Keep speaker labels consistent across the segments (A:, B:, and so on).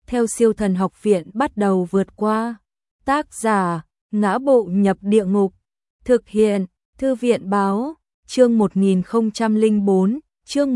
A: theo Siêu Thần Học Viện bắt đầu vượt qua. Tác giả: Ngã Bộ Nhập Địa Ngục. Thực hiện: Thư viện báo. Chương 1004, chương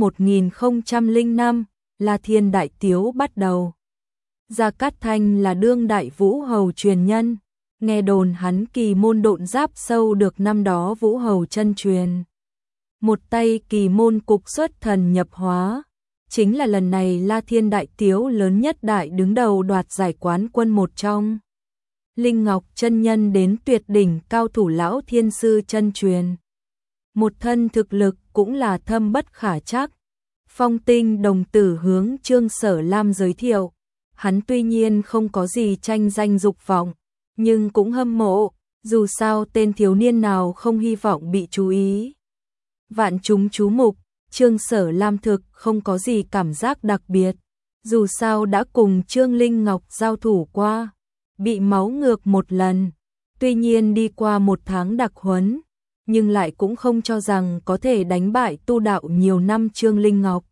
A: 1005, La Thiên Đại Tiếu bắt đầu. Gia Cát Thanh là đương đại vũ hầu truyền nhân, nghe đồn hắn kỳ môn độn giáp sâu được năm đó vũ hầu chân truyền. Một tay kỳ môn cục xuất thần nhập hóa, chính là lần này La Thiên Đại Tiếu lớn nhất đại đứng đầu đoạt giải quán quân một trong. Linh Ngọc chân nhân đến tuyệt đỉnh cao thủ lão thiên sư chân truyền. Một thân thực lực cũng là thâm bất khả trắc. Phong Tinh đồng tử hướng Trương Sở Lam giới thiệu, hắn tuy nhiên không có gì tranh danh dục vọng, nhưng cũng hâm mộ, dù sao tên thiếu niên nào không hy vọng bị chú ý. Vạn chúng chú mục, Trương Sở Lam thực không có gì cảm giác đặc biệt, dù sao đã cùng Trương Linh Ngọc giao thủ qua, bị máu ngược một lần, tuy nhiên đi qua một tháng đặc huấn, nhưng lại cũng không cho rằng có thể đánh bại tu đạo nhiều năm Trương Linh Ngọc.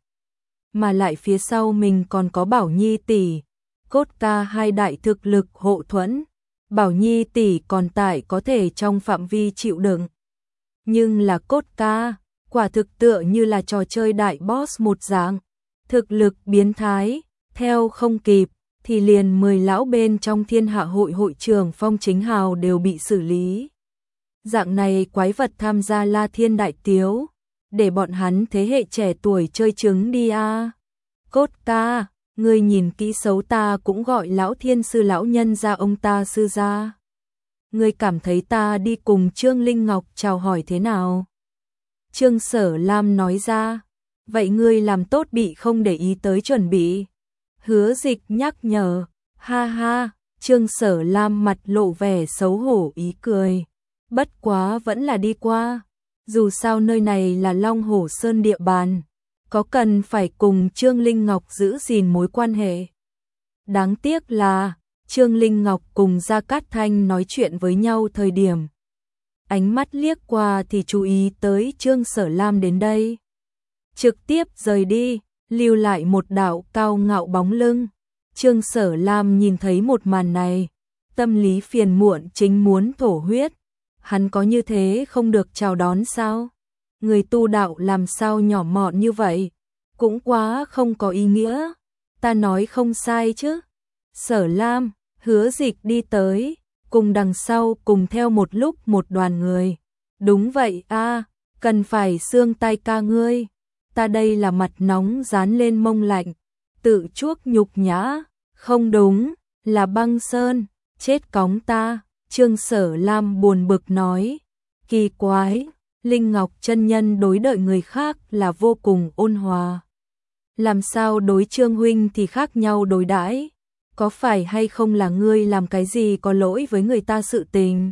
A: Mà lại phía sau mình còn có Bảo Nhi tỷ, Cốt Ca hai đại thực lực hộ thuẫn, Bảo Nhi tỷ còn tại có thể trong phạm vi chịu đựng. Nhưng là Cốt Ca, quả thực tựa như là trò chơi đại boss một dạng, thực lực biến thái, theo không kịp, thì liền 10 lão bên trong Thiên Hạ hội hội trưởng Phong Chính Hào đều bị xử lý. Dạng này quái vật tham gia La Thiên Đại Tiếu, để bọn hắn thế hệ trẻ tuổi chơi trứng đi a. Cốt Ca, ngươi nhìn kỹ xấu ta cũng gọi lão thiên sư lão nhân ra ông ta sư gia. Ngươi cảm thấy ta đi cùng Trương Linh Ngọc chào hỏi thế nào? Trương Sở Lam nói ra, vậy ngươi làm tốt bị không để ý tới chuẩn bị. Hứa Dịch nhắc nhở, ha ha, Trương Sở Lam mặt lộ vẻ xấu hổ ý cười. Bất quá vẫn là đi qua, dù sao nơi này là Long Hổ Sơn địa bàn, có cần phải cùng Trương Linh Ngọc giữ gìn mối quan hệ. Đáng tiếc là, Trương Linh Ngọc cùng Gia Cát Thanh nói chuyện với nhau thời điểm. Ánh mắt liếc qua thì chú ý tới Trương Sở Lam đến đây. Trực tiếp rời đi, lưu lại một đạo cao ngạo bóng lưng. Trương Sở Lam nhìn thấy một màn này, tâm lý phiền muộn chính muốn thổ huyết. Hắn có như thế không được chào đón sao? Người tu đạo làm sao nhỏ mọn như vậy? Cũng quá không có ý nghĩa. Ta nói không sai chứ? Sở Lam, Hứa Dịch đi tới, cùng đằng sau cùng theo một lúc một đoàn người. Đúng vậy a, cần phải xương tay ca ngươi. Ta đây là mặt nóng dán lên mông lạnh, tự chuốc nhục nhã. Không đúng, là Băng Sơn, chết cóng ta. Trương Sở Lam buồn bực nói, kỳ quái, Linh Ngọc chân nhân đối đợi người khác là vô cùng ôn hòa. Làm sao đối Trương huynh thì khác nhau đối đãi? Có phải hay không là ngươi làm cái gì có lỗi với người ta sự tình?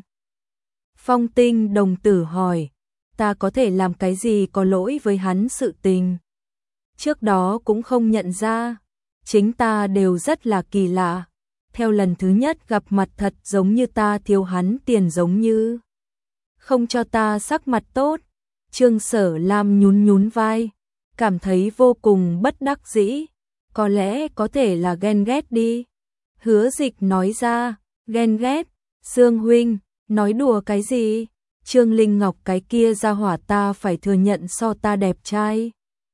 A: Phong Tinh đồng tử hỏi, ta có thể làm cái gì có lỗi với hắn sự tình? Trước đó cũng không nhận ra, chính ta đều rất là kỳ lạ. Theo lần thứ nhất gặp mặt thật giống như ta thiếu hắn tiền giống như. Không cho ta sắc mặt tốt. Trương Sở Lam nhún nhún vai, cảm thấy vô cùng bất đắc dĩ. Có lẽ có thể là ghen ghét đi. Hứa Dịch nói ra, ghen ghét, Sương huynh, nói đùa cái gì? Trương Linh Ngọc cái kia ra hỏa ta phải thừa nhận so ta đẹp trai.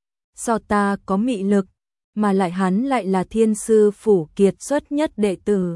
A: So ta có mị lực. Mà lại hắn lại là thiên sư phủ kiệt xuất nhất đệ tử.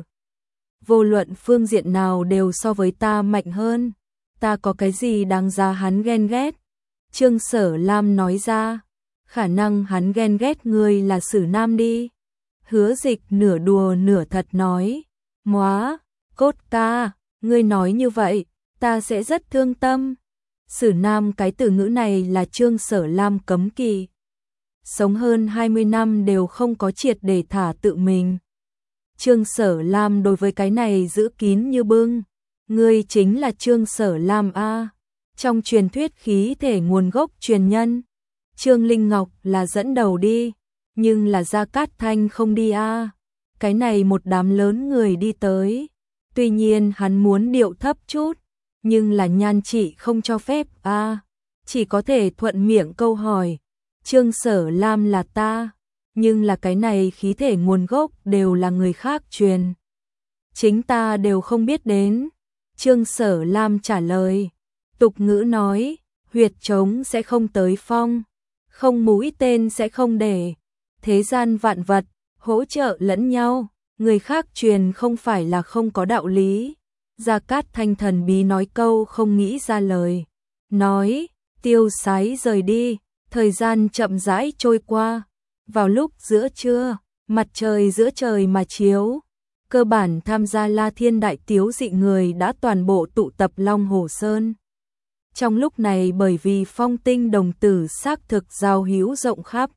A: Vô luận phương diện nào đều so với ta mạnh hơn. Ta có cái gì đáng ra hắn ghen ghét? Trương Sở Lam nói ra, khả năng hắn ghen ghét ngươi là Sử Nam đi. Hứa Dịch nửa đùa nửa thật nói, móa, Cốt Ca, ngươi nói như vậy, ta sẽ rất thương tâm. Sử Nam cái từ ngữ này là Trương Sở Lam cấm kỵ. Sống hơn 20 năm đều không có triệt để thả tự mình. Trương Sở Lam đối với cái này giữ kín như bưng. Ngươi chính là Trương Sở Lam a. Trong truyền thuyết khí thể nguồn gốc truyền nhân, Trương Linh Ngọc là dẫn đầu đi, nhưng là Gia Cát Thanh không đi a. Cái này một đám lớn người đi tới. Tuy nhiên hắn muốn điệu thấp chút, nhưng là nhan trị không cho phép a. Chỉ có thể thuận miệng câu hỏi. Trương Sở Lam là ta, nhưng là cái này khí thể nguồn gốc đều là người khác truyền. Chính ta đều không biết đến. Trương Sở Lam trả lời. Tục ngữ nói, huyệt trống sẽ không tới phong, không mũi tên sẽ không để. Thế gian vạn vật, hỗ trợ lẫn nhau, người khác truyền không phải là không có đạo lý. Gia Cát Thanh thần bí nói câu không nghĩ ra lời. Nói, tiêu sái rời đi, thời gian chậm rãi trôi qua. Vào lúc giữa trưa, mặt trời giữa trời mà chiếu. Cơ bản tham gia La Thiên Đại Tiếu dị người đã toàn bộ tụ tập Long Hồ Sơn. Trong lúc này bởi vì phong tinh đồng tử xác thực giao hữu rộng khắp.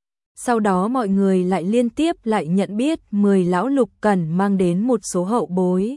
A: Sau đó mọi người lại liên tiếp lại nhận biết 10 lão Lục Cẩn mang đến một số hậu bối.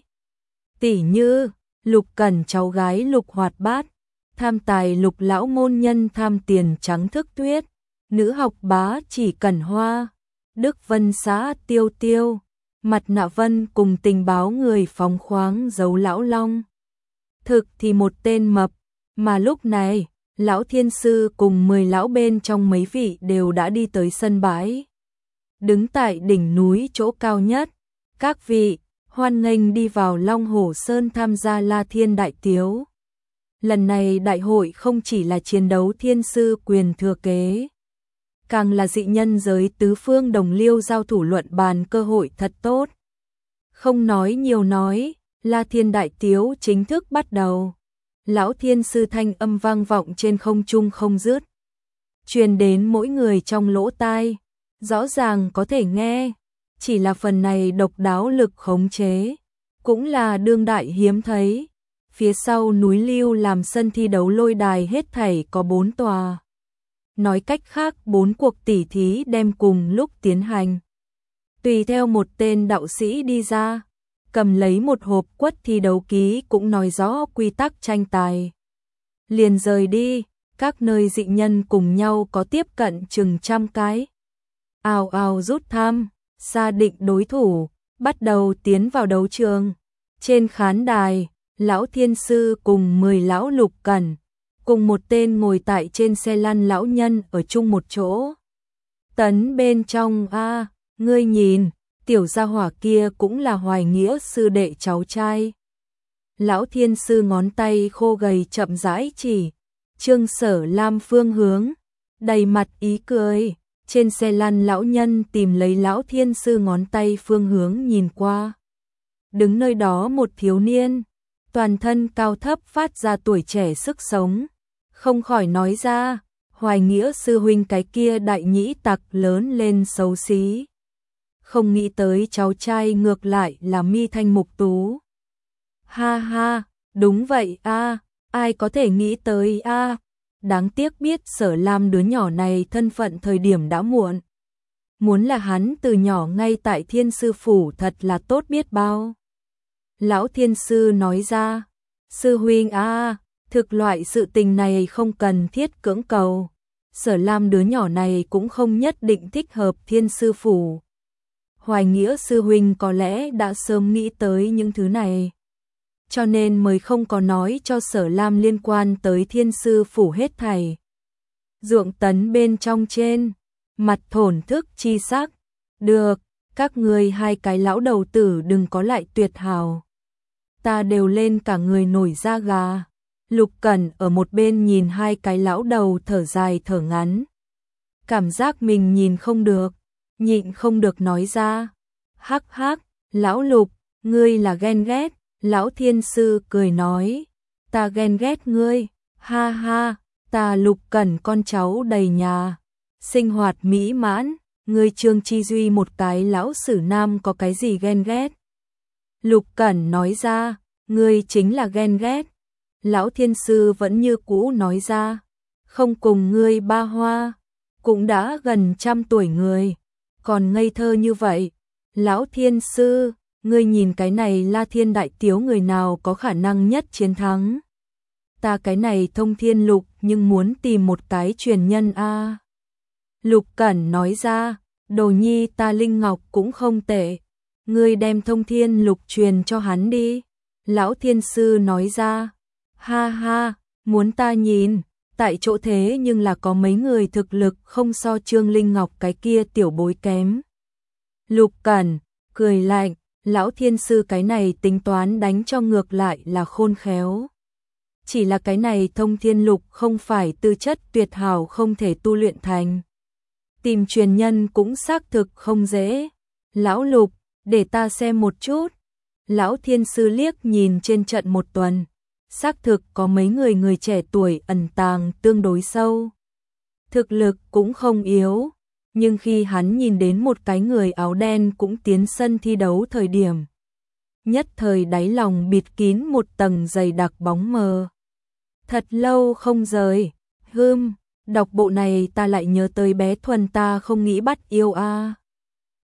A: Tỷ như, Lục Cẩn cháu gái Lục Hoạt Bát, tham tài Lục lão môn nhân tham tiền Trắng Thức Tuyết, nữ học bá Chỉ Cẩn Hoa, Đức Vân xã Tiêu Tiêu, Mặt Nạ Vân cùng tình báo người phóng khoáng Giấu Lão Long. Thực thì một tên mập, mà lúc này, Lão Thiên Sư cùng 10 lão bên trong mấy vị đều đã đi tới sân bãi. Đứng tại đỉnh núi chỗ cao nhất, các vị, hoan nghênh đi vào Long Hồ Sơn tham gia La Thiên Đại Tiếu. Lần này đại hội không chỉ là chiến đấu thiên sư quyền thừa kế, càng là dị nhân giới tứ phương đồng liêu giao thủ luận bàn cơ hội thật tốt. Không nói nhiều nói, La Thiên Đại Tiếu chính thức bắt đầu. Lão Thiên Sư thanh âm vang vọng trên không trung không dứt, truyền đến mỗi người trong lỗ tai, rõ ràng có thể nghe, chỉ là phần này độc đáo lực khống chế, cũng là đương đại hiếm thấy. Phía sau núi Lưu làm sân thi đấu lôi đài hết thảy có 4 tòa. Nói cách khác 4 cuộc tỉ thí đem cùng lúc tiến hành. Tùy theo một tên đạo sĩ đi ra, cầm lấy một hộp quất thi đấu ký cũng nói rõ quy tắc tranh tài. Liền rời đi, các nơi dị nhân cùng nhau có tiếp cận chừng 100 cái. Ào ào rút thăm, xác định đối thủ, bắt đầu tiến vào đấu trường. Trên khán đài, Lão Thiên Sư cùng 10 lão Lục Cẩn, cùng một tên ngồi tại trên xe lăn lão nhân ở chung một chỗ. Tấn bên trong a, ngươi nhìn, tiểu gia hỏa kia cũng là Hoài Nghĩa sư đệ cháu trai. Lão Thiên Sư ngón tay khô gầy chậm rãi chỉ Trương Sở Lam phương hướng, đầy mặt ý cười. Trên xe lăn lão nhân tìm lấy Lão Thiên Sư ngón tay phương hướng nhìn qua. Đứng nơi đó một thiếu niên, toàn thân cao thấp phát ra tuổi trẻ sức sống, không khỏi nói ra, Hoài Nghĩa sư huynh cái kia đại nhĩ tặc lớn lên xấu xí. Không nghĩ tới cháu trai ngược lại là mi thanh mục tú. Ha ha, đúng vậy a, ai có thể nghĩ tới a. Đáng tiếc biết Sở Lam đứa nhỏ này thân phận thời điểm đã muộn. Muốn là hắn từ nhỏ ngay tại Thiên Sư Phủ thật là tốt biết bao. Lão Thiên Sư nói ra, sư huynh a, thực loại sự tình này không cần thiết cưỡng cầu. Sở Lam đứa nhỏ này cũng không nhất định thích hợp Thiên Sư Phủ. Hoài Nghĩa sư huynh có lẽ đã sớm nghĩ tới những thứ này, cho nên mới không có nói cho Sở Lam liên quan tới Thiên Sư Phủ hết thảy. Dượng Tấn bên trong trên, mặt thổn thức chi sắc, được, các ngươi hai cái lão đầu tử đừng có lại tuyệt hào. Ta đều lên cả người nổi da gà. Lục Cẩn ở một bên nhìn hai cái lão đầu thở dài thở ngắn. Cảm giác mình nhìn không được, nhịn không được nói ra. Hắc hắc, lão Lục, ngươi là ghen ghét. Lão Thiên Sư cười nói, ta ghen ghét ngươi, ha ha, ta Lục Cẩn con cháu đầy nhà, sinh hoạt mỹ mãn, ngươi Trương Chi Duy một cái lão sử nam có cái gì ghen ghét. Lục Cẩn nói ra, ngươi chính là ghen ghét. Lão Thiên Sư vẫn như cũ nói ra, không cùng ngươi ba hoa, cũng đã gần 100 tuổi người, còn ngây thơ như vậy. Lão Thiên Sư, ngươi nhìn cái này La Thiên Đại Tiếu người nào có khả năng nhất chiến thắng. Ta cái này Thông Thiên Lục nhưng muốn tìm một cái truyền nhân a. Lục Cẩn nói ra, đồ nhi ta Linh Ngọc cũng không tệ, ngươi đem Thông Thiên Lục truyền cho hắn đi. Lão Thiên Sư nói ra, ha ha, muốn ta nhìn, Tại chỗ thế nhưng là có mấy người thực lực không so Trương Linh Ngọc cái kia tiểu bối kém. Lục Cẩn cười lạnh, lão thiên sư cái này tính toán đánh cho ngược lại là khôn khéo. Chỉ là cái này Thông Thiên Lục không phải tư chất tuyệt hảo không thể tu luyện thành. Tìm truyền nhân cũng xác thực không dễ. Lão Lục, để ta xem một chút. Lão thiên sư liếc nhìn trên trận một tuần. Xác thực có mấy người trẻ tuổi ẩn tàng tương đối sâu. Thực lực cũng không yếu. Nhưng khi hắn nhìn đến một cái người áo đen cũng tiến sân thi đấu thời điểm. Nhất thời đáy lòng bịt kín một tầng dày đặc bóng mờ. Thật lâu không rời. Đọc bộ này ta lại nhớ tới bé Thuần ta không nghĩ bắt yêu a.